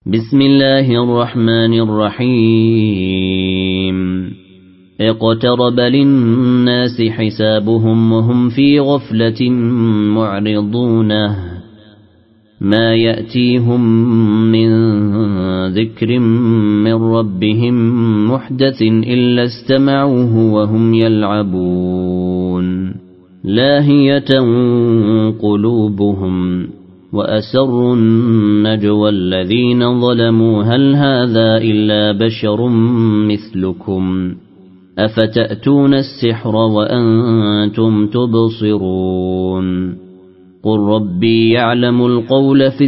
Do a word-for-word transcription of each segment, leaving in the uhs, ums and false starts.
بسم الله الرحمن الرحيم اقترب للناس حسابهم وهم في غفلة معرضون ما يأتيهم من ذكر من ربهم محدث إلا استمعوه وهم يلعبون لاهية قلوبهم وأسروا النجوى الذين ظلموا هل هذا إلا بشر مثلكم أفتأتون السحر وأنتم تبصرون قل ربي يعلم القول في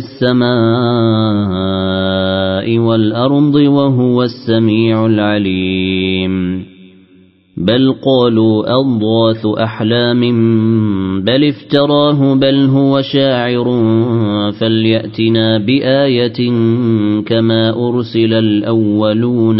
السماء والأرض وهو السميع العليم بل قالوا أضغاث أحلام بل افتراه بل هو شاعر فليأتنا بآية كما أرسل الأولون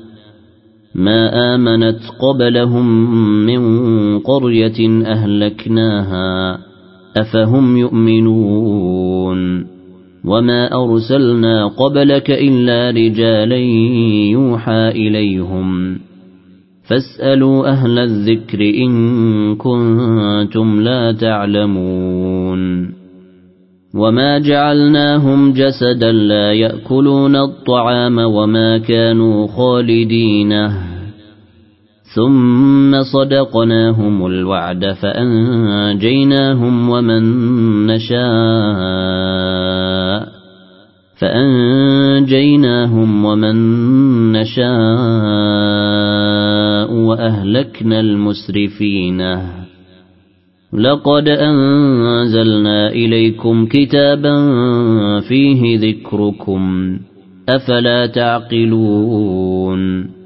ما آمنت قبلهم من قرية أهلكناها أفهم يؤمنون وما أرسلنا قبلك إلا رجالا يوحى إليهم فاسألوا أهل الذكر إن كنتم لا تعلمون وما جعلناهم جسدا لا يأكلون الطعام وما كانوا خالدين ثم صدقناهم الوعد فأنجيناهم ومن نشاء فأنجيناهم ومن نشاء وأهلكنا المسرفين لقد أنزلنا إليكم كتابا فيه ذكركم أفلا تعقلون